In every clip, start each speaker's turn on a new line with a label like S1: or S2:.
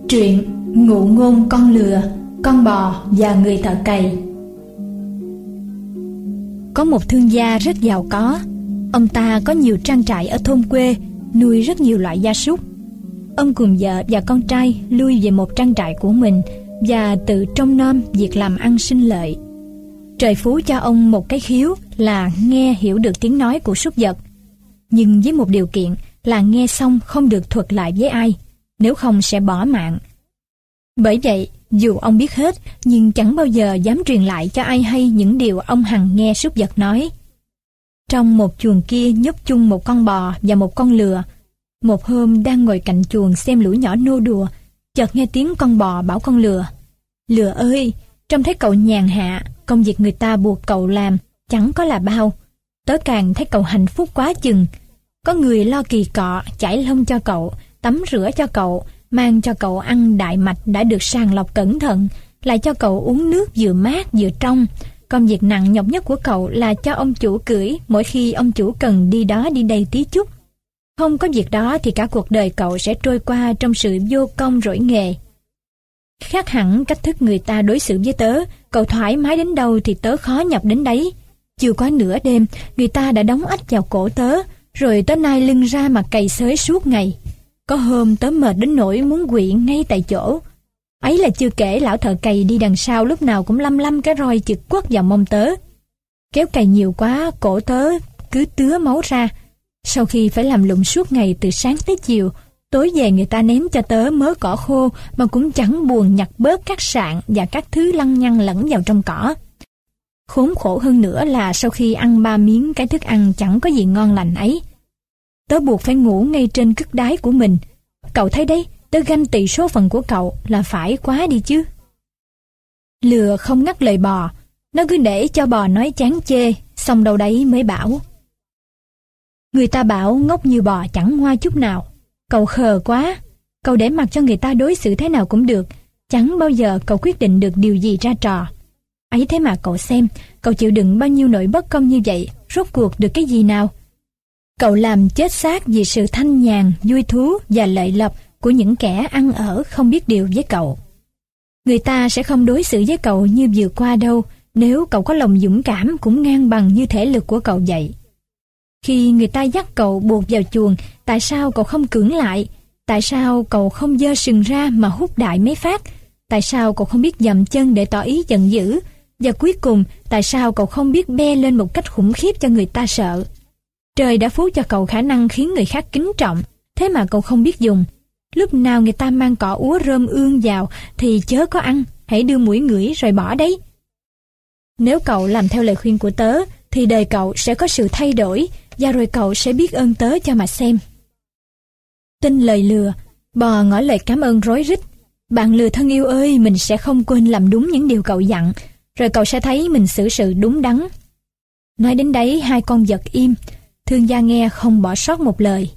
S1: Truyện Ngụ ngôn con lừa, con bò và người thợ cày. Có một thương gia rất giàu có. Ông ta có nhiều trang trại ở thôn quê, nuôi rất nhiều loại gia súc. Ông cùng vợ và con trai lui về một trang trại của mình và tự trông nom việc làm ăn sinh lợi. Trời phú cho ông một cái khiếu là nghe hiểu được tiếng nói của súc vật, nhưng với một điều kiện là nghe xong không được thuật lại với ai, nếu không sẽ bỏ mạng. Bởi vậy, dù ông biết hết, nhưng chẳng bao giờ dám truyền lại cho ai hay những điều ông hằng nghe súc vật nói. Trong một chuồng kia nhốt chung một con bò và một con lừa. Một hôm đang ngồi cạnh chuồng xem lũ nhỏ nô đùa, chợt nghe tiếng con bò bảo con lừa: "Lừa ơi, trông thấy cậu nhàn hạ, công việc người ta buộc cậu làm chẳng có là bao. Tớ càng thấy cậu hạnh phúc quá chừng. Có người lo kỳ cọ, chải lông cho cậu, tắm rửa cho cậu, mang cho cậu ăn đại mạch đã được sàng lọc cẩn thận, lại cho cậu uống nước vừa mát vừa trong. Công việc nặng nhọc nhất của cậu là cho ông chủ cưỡi mỗi khi ông chủ cần đi đó đi đây tí chút. Không có việc đó thì cả cuộc đời cậu sẽ trôi qua trong sự vô công rỗi nghề. Khác hẳn cách thức người ta đối xử với tớ, cậu thoải mái đến đâu thì tớ khó nhọc đến đấy. Chưa quá nửa đêm, người ta đã đóng ách vào cổ tớ, rồi tớ nai lưng ra mà cày xới suốt ngày. Có hôm tớ mệt đến nỗi muốn quỵ ngay tại chỗ. Ấy là chưa kể lão thợ cày đi đằng sau lúc nào cũng lăm lăm cái roi chực quất vào mông tớ. Kéo cày nhiều quá, cổ tớ cứ tứa máu ra. Sau khi phải làm lụng suốt ngày từ sáng tới chiều, tối về người ta ném cho tớ mớ cỏ khô mà cũng chẳng buồn nhặt bớt các sạn và các thứ lăng nhăng lẫn vào trong cỏ. Khốn khổ hơn nữa là sau khi ăn 3 miếng cái thức ăn chẳng có gì ngon lành ấy, tớ buộc phải ngủ ngay trên cất đái của mình. Cậu thấy đấy, tớ ganh tị số phận của cậu là phải quá đi chứ." Lừa không ngắt lời bò, nó cứ để cho bò nói chán chê, xong đâu đấy mới bảo: "Người ta bảo ngốc như bò chẳng ngoa chút nào. Cậu khờ quá, cậu để mặc cho người ta đối xử thế nào cũng được, chẳng bao giờ cậu quyết định được điều gì ra trò. Ấy thế mà cậu xem, cậu chịu đựng bao nhiêu nỗi bất công như vậy, rốt cuộc được cái gì nào? Cậu làm chết xác vì sự thanh nhàn, vui thú và lợi lộc của những kẻ ăn ở không biết điều với cậu. Người ta sẽ không đối xử với cậu như vừa qua đâu, nếu cậu có lòng dũng cảm cũng ngang bằng như thể lực của cậu vậy. Khi người ta dắt cậu buộc vào chuồng, tại sao cậu không cưỡng lại? Tại sao cậu không giơ sừng ra mà hút đại mấy phát? Tại sao cậu không biết dậm chân để tỏ ý giận dữ? Và cuối cùng, tại sao cậu không biết be lên một cách khủng khiếp cho người ta sợ? Trời đã phú cho cậu khả năng khiến người khác kính trọng, thế mà cậu không biết dùng. Lúc nào người ta mang cỏ úa rơm ương vào thì chớ có ăn, hãy đưa mũi ngửi rồi bỏ đấy. Nếu cậu làm theo lời khuyên của tớ, thì đời cậu sẽ có sự thay đổi, và rồi cậu sẽ biết ơn tớ cho mà xem." Tin lời lừa, bò ngỏ lời cảm ơn rối rít: "Bạn lừa thân yêu ơi, mình sẽ không quên làm đúng những điều cậu dặn, rồi cậu sẽ thấy mình xử sự đúng đắn." Nói đến đấy, hai con vật im, thương gia nghe không bỏ sót một lời.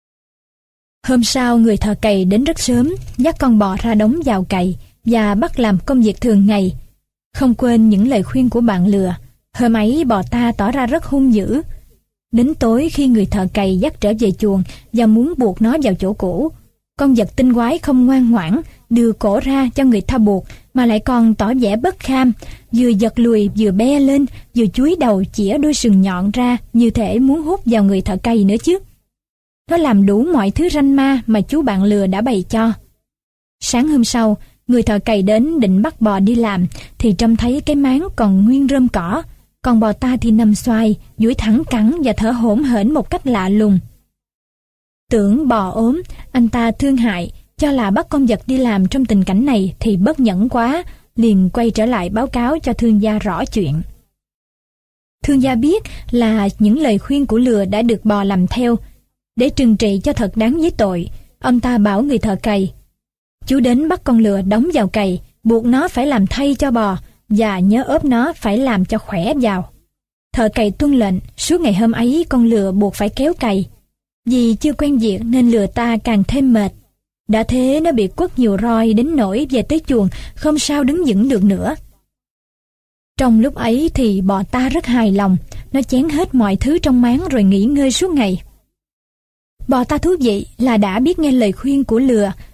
S1: Hôm sau, người thợ cày đến rất sớm, dắt con bò ra đống vào cày và bắt làm công việc thường ngày. Không quên những lời khuyên của bạn lừa, hôm ấy bò ta tỏ ra rất hung dữ. Đến tối, khi người thợ cày dắt trở về chuồng và muốn buộc nó vào chỗ cũ, con vật tinh quái không ngoan ngoãn đưa cổ ra cho người ta buộc, mà lại còn tỏ vẻ bất kham, vừa giật lùi vừa be lên, vừa chúi đầu chĩa đôi sừng nhọn ra như thể muốn hút vào người thợ cày nữa chứ. Nó làm đủ mọi thứ ranh ma mà chú bạn lừa đã bày cho. Sáng hôm sau, người thợ cày đến định bắt bò đi làm thì trông thấy cái máng còn nguyên rơm cỏ, còn bò ta thì nằm xoài, duỗi thẳng cẳng và thở hổn hển một cách lạ lùng. Tưởng bò ốm, anh ta thương hại, cho là bắt con vật đi làm trong tình cảnh này thì bất nhẫn quá, liền quay trở lại báo cáo cho thương gia rõ chuyện. Thương gia biết là những lời khuyên của lừa đã được bò làm theo. Để trừng trị cho thật đáng với tội, ông ta bảo người thợ cày: "Chú đến bắt con lừa đóng vào cày, buộc nó phải làm thay cho bò, và nhớ ốp nó phải làm cho khỏe vào." Thợ cày tuân lệnh. Suốt ngày hôm ấy con lừa buộc phải kéo cày. Vì chưa quen việc nên lừa ta càng thêm mệt. Đã thế nó bị quất nhiều roi đến nỗi về tới chuồng không sao đứng vững được nữa. Trong lúc ấy thì bò ta rất hài lòng, nó chén hết mọi thứ trong máng rồi nghỉ ngơi suốt ngày. Bò ta thú vị là đã biết nghe lời khuyên của lừa.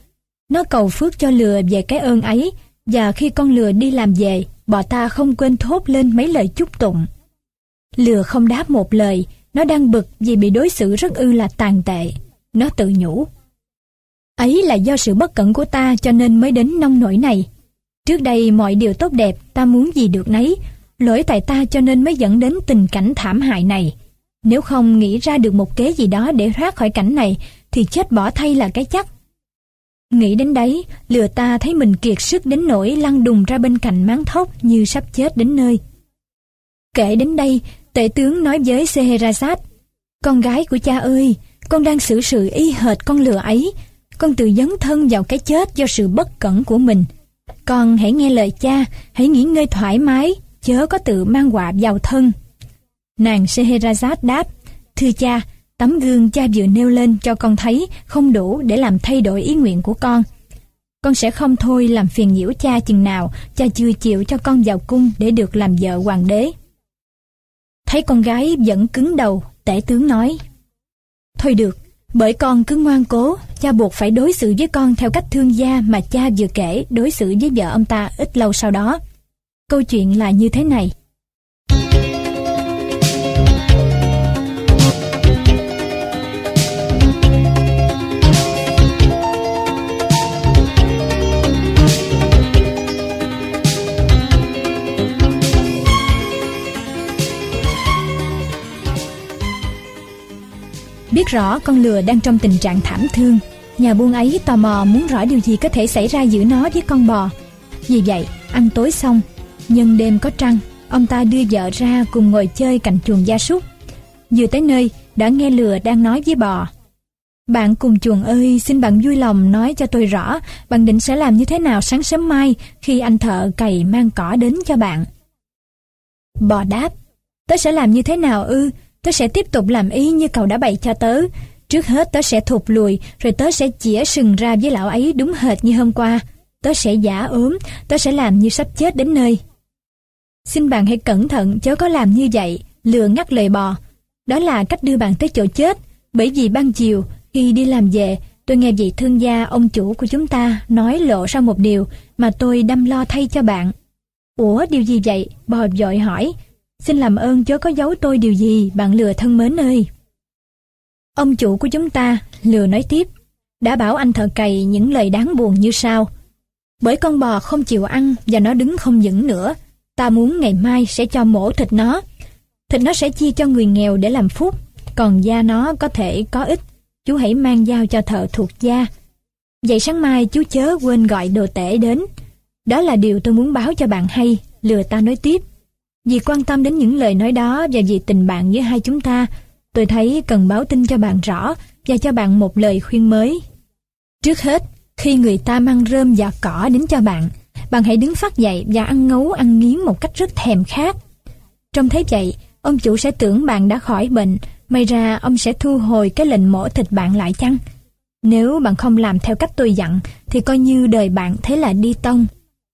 S1: Nó cầu phước cho lừa về cái ơn ấy, và khi con lừa đi làm về, bò ta không quên thốt lên mấy lời chúc tụng. Lừa không đáp một lời, nó đang bực vì bị đối xử rất là tàn tệ. Nó tự nhủ: ấy là do sự bất cẩn của ta cho nên mới đến nông nỗi này. Trước đây mọi điều tốt đẹp ta muốn gì được nấy, lỗi tại ta cho nên mới dẫn đến tình cảnh thảm hại này. Nếu không nghĩ ra được một kế gì đó để thoát khỏi cảnh này thì chết bỏ thay là cái chắc. Nghĩ đến đấy, lừa ta thấy mình kiệt sức đến nỗi lăn đùng ra bên cạnh máng thóc như sắp chết đến nơi. Kể đến đây, tể tướng nói với Scheherazade: con gái của cha ơi, con đang xử sự y hệt con lừa ấy. Con tự dấn thân vào cái chết do sự bất cẩn của mình. Con hãy nghe lời cha, hãy nghỉ ngơi thoải mái, chớ có tự mang họa vào thân. Nàng Scheherazade đáp: thưa cha, tấm gương cha vừa nêu lên cho con thấy không đủ để làm thay đổi ý nguyện của con. Con sẽ không thôi làm phiền nhiễu cha chừng nào cha chưa chịu cho con vào cung để được làm vợ hoàng đế. Thấy con gái vẫn cứng đầu, tể tướng nói: thôi được, bởi con cứ ngoan cố, cha buộc phải đối xử với con theo cách thương gia mà cha vừa kể đối xử với vợ ông ta ít lâu sau đó. Câu chuyện là như thế này. Biết rõ con lừa đang trong tình trạng thảm thương, nhà buôn ấy tò mò muốn rõ điều gì có thể xảy ra giữa nó với con bò. Vì vậy, ăn tối xong, nhân đêm có trăng, ông ta đưa vợ ra cùng ngồi chơi cạnh chuồng gia súc. Vừa tới nơi, đã nghe lừa đang nói với bò: bạn cùng chuồng ơi, xin bạn vui lòng nói cho tôi rõ, bạn định sẽ làm như thế nào sáng sớm mai khi anh thợ cày mang cỏ đến cho bạn. Bò đáp: tớ sẽ làm như thế nào ư? Tớ sẽ tiếp tục làm y như cậu đã bày cho tớ. Trước hết tớ sẽ thụt lùi, rồi tớ sẽ chĩa sừng ra với lão ấy đúng hệt như hôm qua. Tớ sẽ giả ốm, tớ sẽ làm như sắp chết đến nơi. Xin bạn hãy cẩn thận chớ có làm như vậy, lừa ngắt lời bò. Đó là cách đưa bạn tới chỗ chết, bởi vì ban chiều khi đi làm về, tôi nghe vị thương gia ông chủ của chúng ta nói lộ ra một điều mà tôi đâm lo thay cho bạn. Ủa, điều gì vậy? Bò vội hỏi. Xin làm ơn chớ có giấu tôi điều gì, bạn lừa thân mến ơi. Ông chủ của chúng ta, lừa nói tiếp, đã bảo anh thợ cày những lời đáng buồn như sau: bởi con bò không chịu ăn và nó đứng không vững nữa, ta muốn ngày mai sẽ cho mổ thịt nó. Thịt nó sẽ chia cho người nghèo để làm phúc, còn da nó có thể có ích. Chú hãy mang giao cho thợ thuộc gia. Vậy sáng mai chú chớ quên gọi đồ tể đến. Đó là điều tôi muốn báo cho bạn hay, lừa ta nói tiếp. Vì quan tâm đến những lời nói đó và vì tình bạn giữa hai chúng ta, tôi thấy cần báo tin cho bạn rõ và cho bạn một lời khuyên mới. Trước hết, khi người ta mang rơm và cỏ đến cho bạn, bạn hãy đứng phắt dậy và ăn ngấu ăn nghiến một cách rất thèm khát. Trông thấy vậy, ông chủ sẽ tưởng bạn đã khỏi bệnh, may ra ông sẽ thu hồi cái lệnh mổ thịt bạn lại chăng? Nếu bạn không làm theo cách tôi dặn, thì coi như đời bạn thế là đi tông.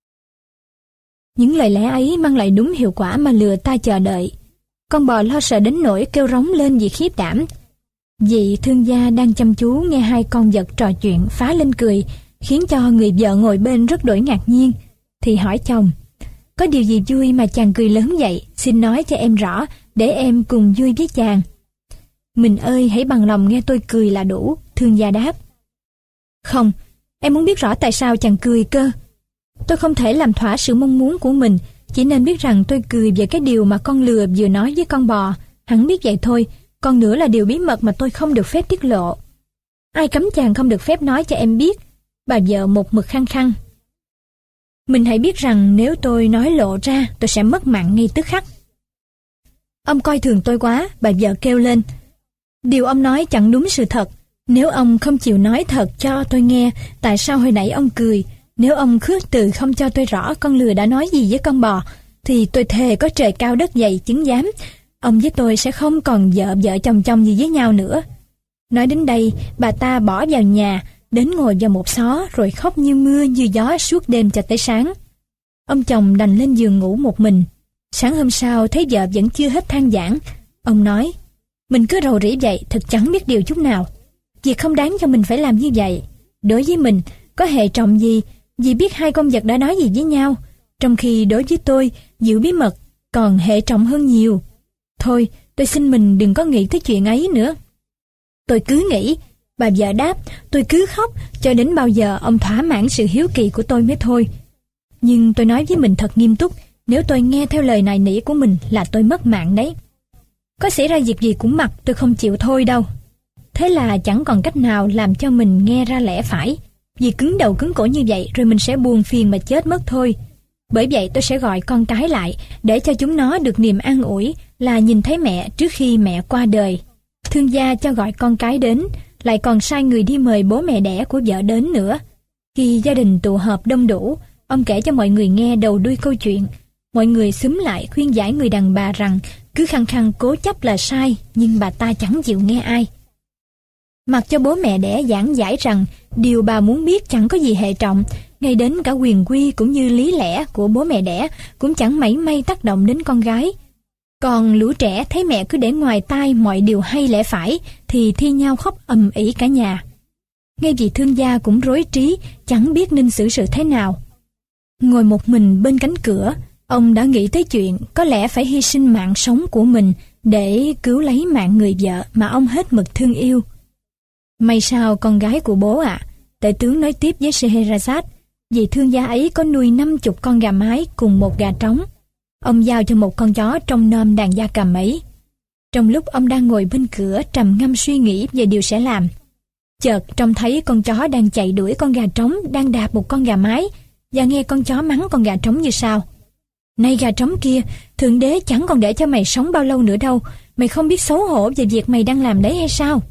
S1: Những lời lẽ ấy mang lại đúng hiệu quả mà lừa ta chờ đợi. Con bò lo sợ đến nỗi kêu rống lên vì khiếp đảm. Vị thương gia đang chăm chú nghe hai con vật trò chuyện phá lên cười, khiến cho người vợ ngồi bên rất đổi ngạc nhiên. Thì hỏi chồng: có điều gì vui mà chàng cười lớn vậy? Xin nói cho em rõ, để em cùng vui với chàng. Mình ơi, hãy bằng lòng nghe tôi cười là đủ, thương gia đáp. Không, em muốn biết rõ tại sao chàng cười cơ. Tôi không thể làm thỏa sự mong muốn của mình, chỉ nên biết rằng tôi cười về cái điều mà con lừa vừa nói với con bò. Hắn biết vậy thôi, còn nữa là điều bí mật mà tôi không được phép tiết lộ. Ai cấm chàng không được phép nói cho em biết? Bà vợ một mực khăng khăng. Mình hãy biết rằng nếu tôi nói lộ ra, tôi sẽ mất mạng ngay tức khắc. Ông coi thường tôi quá, bà vợ kêu lên. Điều ông nói chẳng đúng sự thật. Nếu ông không chịu nói thật cho tôi nghe tại sao hồi nãy ông cười, nếu ông khước từ không cho tôi rõ con lừa đã nói gì với con bò, thì tôi thề có trời cao đất dày chứng giám, ông với tôi sẽ không còn vợ chồng gì với nhau nữa. Nói đến đây, bà ta bỏ vào nhà, đến ngồi vào một xó rồi khóc như mưa như gió suốt đêm cho tới sáng. Ông chồng đành lên giường ngủ một mình. Sáng hôm sau thấy vợ vẫn chưa hết than vãn. Ông nói, mình cứ rầu rĩ vậy, thật chẳng biết điều chút nào. Việc không đáng cho mình phải làm như vậy. Đối với mình, có hệ trọng gì, vì biết hai con vật đã nói gì với nhau, trong khi đối với tôi, giữ bí mật còn hệ trọng hơn nhiều. Thôi, tôi xin mình đừng có nghĩ tới chuyện ấy nữa. Tôi cứ nghĩ, bà vợ đáp, tôi cứ khóc cho đến bao giờ ông thỏa mãn sự hiếu kỳ của tôi mới thôi. Nhưng tôi nói với mình thật nghiêm túc, nếu tôi nghe theo lời nài nỉ của mình là tôi mất mạng đấy. Có xảy ra việc gì cũng mặc, tôi không chịu thôi đâu. Thế là chẳng còn cách nào làm cho mình nghe ra lẽ phải. Vì cứng đầu cứng cổ như vậy rồi mình sẽ buồn phiền mà chết mất thôi. Bởi vậy tôi sẽ gọi con cái lại để cho chúng nó được niềm an ủi là nhìn thấy mẹ trước khi mẹ qua đời. Thương gia cho gọi con cái đến, lại còn sai người đi mời bố mẹ đẻ của vợ đến nữa. Khi gia đình tụ họp đông đủ, ông kể cho mọi người nghe đầu đuôi câu chuyện. Mọi người xúm lại khuyên giải người đàn bà rằng cứ khăng khăng cố chấp là sai, nhưng bà ta chẳng chịu nghe ai. Mặc cho bố mẹ đẻ giảng giải rằng điều bà muốn biết chẳng có gì hệ trọng, ngay đến cả quyền quy cũng như lý lẽ của bố mẹ đẻ cũng chẳng mảy may tác động đến con gái. Còn lũ trẻ thấy mẹ cứ để ngoài tai mọi điều hay lẽ phải thì thi nhau khóc ầm ĩ cả nhà. Ngay vị thương gia cũng rối trí, chẳng biết nên xử sự thế nào. Ngồi một mình bên cánh cửa, ông đã nghĩ tới chuyện có lẽ phải hy sinh mạng sống của mình để cứu lấy mạng người vợ mà ông hết mực thương yêu. May sao con gái của bố ạ, tể tướng nói tiếp với Scheherazade, vì thương gia ấy có nuôi 50 con gà mái cùng một gà trống. Ông giao cho một con chó trông nom đàn gia cầm ấy. Trong lúc ông đang ngồi bên cửa trầm ngâm suy nghĩ về điều sẽ làm, chợt trông thấy con chó đang chạy đuổi con gà trống đang đạp một con gà mái, và nghe con chó mắng con gà trống như sau: "Này gà trống kia, Thượng Đế chẳng còn để cho mày sống bao lâu nữa đâu, mày không biết xấu hổ về việc mày đang làm đấy hay sao?"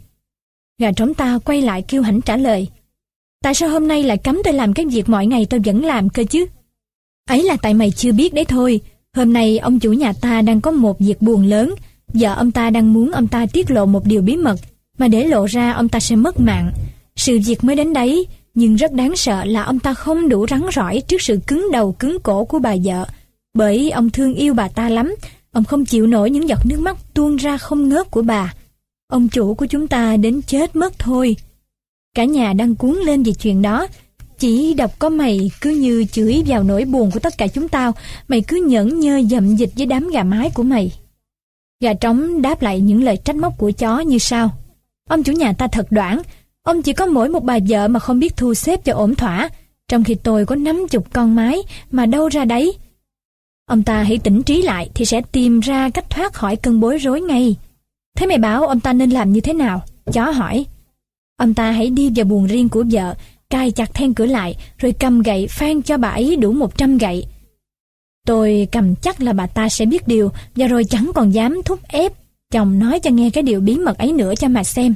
S1: Gà trống ta quay lại kiêu hãnh trả lời: "Tại sao hôm nay lại cấm tôi làm cái việc mọi ngày tôi vẫn làm cơ chứ?" "Ấy là tại mày chưa biết đấy thôi. Hôm nay ông chủ nhà ta đang có một việc buồn lớn. Vợ ông ta đang muốn ông ta tiết lộ một điều bí mật, mà để lộ ra ông ta sẽ mất mạng. Sự việc mới đến đấy, nhưng rất đáng sợ là ông ta không đủ rắn rỏi trước sự cứng đầu cứng cổ của bà vợ. Bởi ông thương yêu bà ta lắm, ông không chịu nổi những giọt nước mắt tuôn ra không ngớt của bà. Ông chủ của chúng ta đến chết mất thôi." Cả nhà đang cuống lên vì chuyện đó. "Chỉ đọc có mày cứ như chửi vào nỗi buồn của tất cả chúng tao. Mày cứ nhẫn nhơ dậm dịch với đám gà mái của mày." Gà trống đáp lại những lời trách móc của chó như sau: "Ông chủ nhà ta thật đoản. Ông chỉ có mỗi một bà vợ mà không biết thu xếp cho ổn thỏa, trong khi tôi có 50 con mái mà đâu ra đấy. Ông ta hãy tỉnh trí lại thì sẽ tìm ra cách thoát khỏi cơn bối rối ngay. Thế mày bảo ông ta nên làm như thế nào?" Chó hỏi. "Ông ta hãy đi vào buồng riêng của vợ, cài chặt then cửa lại, rồi cầm gậy phan cho bà ấy đủ 100 gậy. Tôi cầm chắc là bà ta sẽ biết điều, và rồi chẳng còn dám thúc ép chồng nói cho nghe cái điều bí mật ấy nữa cho mà xem."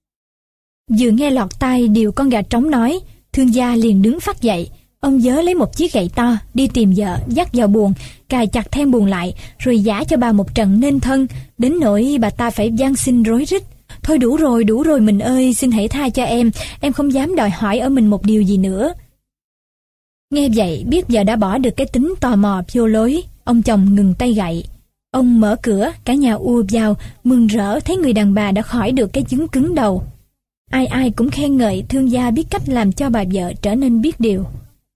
S1: Vừa nghe lọt tai điều con gà trống nói, thương gia liền đứng phắt dậy. Ông vớ lấy một chiếc gậy to, đi tìm vợ, dắt vào buồng, cài chặt then buồng lại, rồi giã cho bà một trận nên thân, đến nỗi bà ta phải van xin rối rít: Thôi đủ rồi mình ơi, xin hãy tha cho em không dám đòi hỏi ở mình một điều gì nữa." Nghe vậy, biết vợ đã bỏ được cái tính tò mò vô lối, ông chồng ngừng tay gậy. Ông mở cửa, cả nhà ùa vào, mừng rỡ thấy người đàn bà đã khỏi được cái chứng cứng đầu. Ai ai cũng khen ngợi thương gia biết cách làm cho bà vợ trở nên biết điều.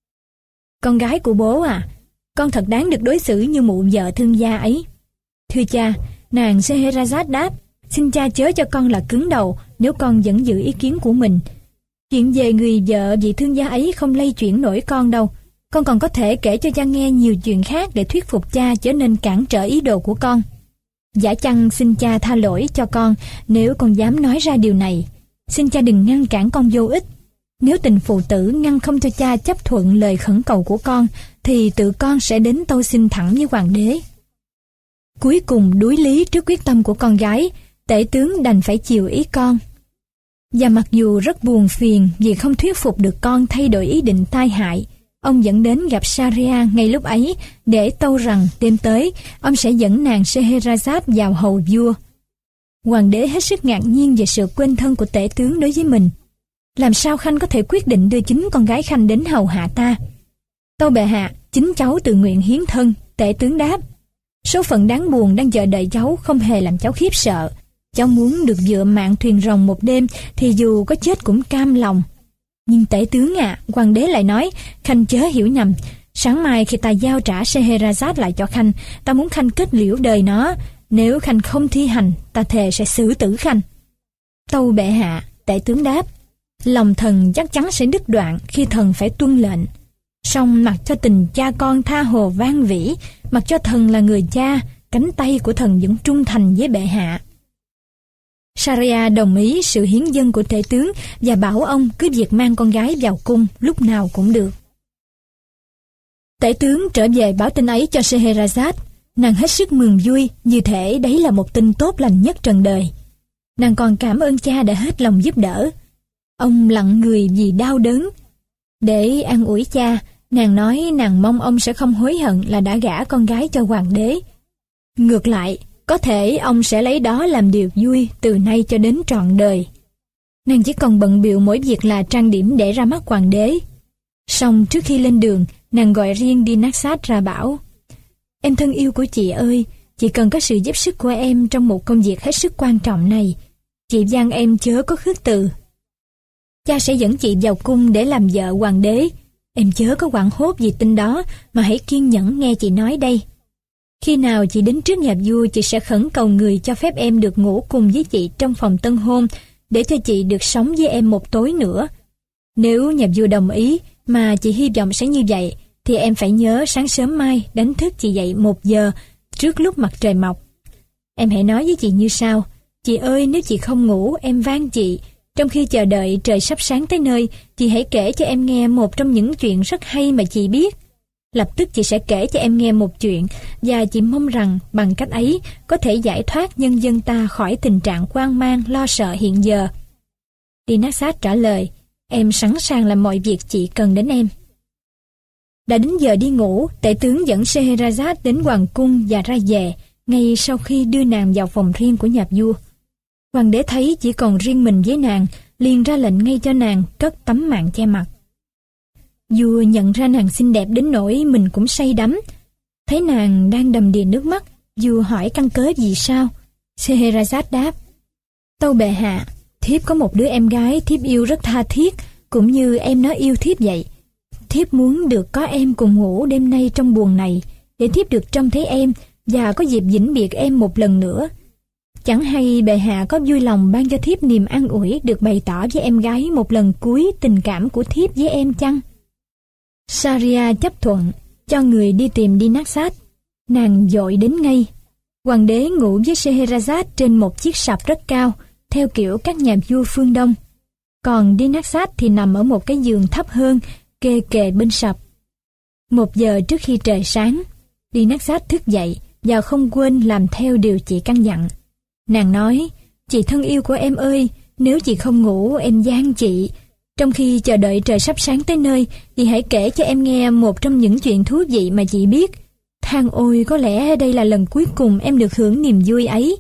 S1: "Con gái của bố à, con thật đáng được đối xử như mụ vợ thương gia ấy." "Thưa cha," nàng Scheherazade đáp, "xin cha chớ cho con là cứng đầu nếu con vẫn giữ ý kiến của mình. Chuyện về người vợ vị thương gia ấy không lay chuyển nổi con đâu. Con còn có thể kể cho cha nghe nhiều chuyện khác để thuyết phục cha trở nên cản trở ý đồ của con. Giả chăng xin cha tha lỗi cho con nếu con dám nói ra điều này. Xin cha đừng ngăn cản con vô ích. Nếu tình phụ tử ngăn không cho cha chấp thuận lời khẩn cầu của con, thì tự con sẽ đến tâu xin thẳng với hoàng đế." Cuối cùng đuối lý trước quyết tâm của con gái, tể tướng đành phải chiều ý con. Và mặc dù rất buồn phiền vì không thuyết phục được con thay đổi ý định tai hại, ông vẫn đến gặp Sharia ngay lúc ấy để tâu rằng đêm tới ông sẽ dẫn nàng Scheherazade vào hầu vua. Hoàng đế hết sức ngạc nhiên về sự quên thân của tể tướng đối với mình. Làm sao Khanh có thể quyết định đưa chính con gái Khanh đến hầu hạ ta? "Tâu bệ hạ, chính cháu tự nguyện hiến thân," tể tướng đáp. "Số phận đáng buồn đang chờ đợi cháu không hề làm cháu khiếp sợ. Cháu muốn được dựa mạng thuyền rồng một đêm thì dù có chết cũng cam lòng. Nhưng tể tướng hoàng đế lại nói, khanh chớ hiểu nhầm. Sáng mai khi ta giao trả Scheherazade lại cho khanh, ta muốn khanh kết liễu đời nó. Nếu khanh không thi hành, ta thề sẽ xử tử khanh. Tâu bệ hạ, tể tướng đáp, lòng thần chắc chắn sẽ đứt đoạn khi thần phải tuân lệnh. Song mặc cho tình cha con tha hồ vang vĩ, mặc cho thần là người cha, cánh tay của thần vẫn trung thành với bệ hạ. Shahryar đồng ý sự hiến dâng của tể tướng và bảo ông cứ việc mang con gái vào cung lúc nào cũng được. Tể tướng trở về báo tin ấy cho Scheherazade. Nàng hết sức mừng vui, như thể đấy là một tin tốt lành nhất trần đời. Nàng còn cảm ơn cha đã hết lòng giúp đỡ. Ông lặng người vì đau đớn. Để an ủi cha, nàng nói nàng mong ông sẽ không hối hận là đã gả con gái cho hoàng đế. Ngược lại, có thể ông sẽ lấy đó làm điều vui từ nay cho đến trọn đời. Nàng chỉ còn bận bịu mỗi việc là trang điểm để ra mắt hoàng đế. Song trước khi lên đường, nàng gọi riêng Dinarsad ra bảo: Em thân yêu của chị ơi, chị cần có sự giúp sức của em trong một công việc hết sức quan trọng này. Chị van em chớ có khước từ. Cha sẽ dẫn chị vào cung để làm vợ hoàng đế. Em chớ có hoảng hốt vì tin đó, mà hãy kiên nhẫn nghe chị nói đây. Khi nào chị đến trước nhà vua, chị sẽ khẩn cầu người cho phép em được ngủ cùng với chị trong phòng tân hôn, để cho chị được sống với em một tối nữa. Nếu nhà vua đồng ý, mà chị hy vọng sẽ như vậy, thì em phải nhớ sáng sớm mai đánh thức chị dậy 1 giờ trước lúc mặt trời mọc. Em hãy nói với chị như sau: Chị ơi, nếu chị không ngủ, em van chị, trong khi chờ đợi trời sắp sáng tới nơi, chị hãy kể cho em nghe một trong những chuyện rất hay mà chị biết. Lập tức chị sẽ kể cho em nghe một chuyện, và chị mong rằng bằng cách ấy có thể giải thoát nhân dân ta khỏi tình trạng hoang mang, lo sợ hiện giờ. Dinarsad trả lời: Em sẵn sàng làm mọi việc chị cần đến em. Đã đến giờ đi ngủ, tể tướng dẫn Scheherazade đến hoàng cung và ra về, ngay sau khi đưa nàng vào phòng riêng của nhà vua. Hoàng đế thấy chỉ còn riêng mình với nàng, liền ra lệnh ngay cho nàng cất tấm màn che mặt. Vua nhận ra nàng xinh đẹp đến nỗi mình cũng say đắm. Thấy nàng đang đầm đìa nước mắt, vua hỏi căn cớ vì sao. Scheherazade đáp: Tâu bệ hạ, thiếp có một đứa em gái thiếp yêu rất tha thiết, cũng như em nó yêu thiếp vậy. Thiếp muốn được có em cùng ngủ đêm nay trong buồng này, để thiếp được trông thấy em và có dịp vĩnh biệt em một lần nữa. Chẳng hay bệ hạ có vui lòng ban cho thiếp niềm an ủi được bày tỏ với em gái một lần cuối tình cảm của thiếp với em chăng? Shahryar chấp thuận, cho người đi tìm Dinarsad. Nàng vội đến ngay. Hoàng đế ngủ với Scheherazade trên một chiếc sạp rất cao, theo kiểu các nhà vua phương Đông. Còn Dinarsad thì nằm ở một cái giường thấp hơn, kê kề bên sập. 1 giờ trước khi trời sáng, Dinarsad thức dậy và không quên làm theo điều chị căn dặn. Nàng nói: Chị thân yêu của em ơi, nếu chị không ngủ, em van chị, trong khi chờ đợi trời sắp sáng tới nơi, chị hãy kể cho em nghe một trong những chuyện thú vị mà chị biết. Than ôi, có lẽ đây là lần cuối cùng em được hưởng niềm vui ấy.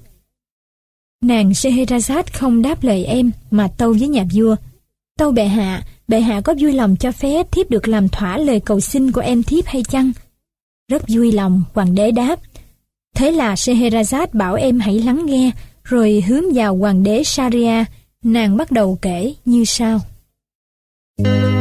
S1: Nàng Scheherazade không đáp lời em, mà tâu với nhà vua: Tâu bệ hạ có vui lòng cho phép thiếp được làm thỏa lời cầu xin của em thiếp hay chăng? Rất vui lòng, hoàng đế đáp. Thế là Scheherazade bảo em hãy lắng nghe, rồi hướng vào hoàng đế Shahryar. Nàng bắt đầu kể như sau.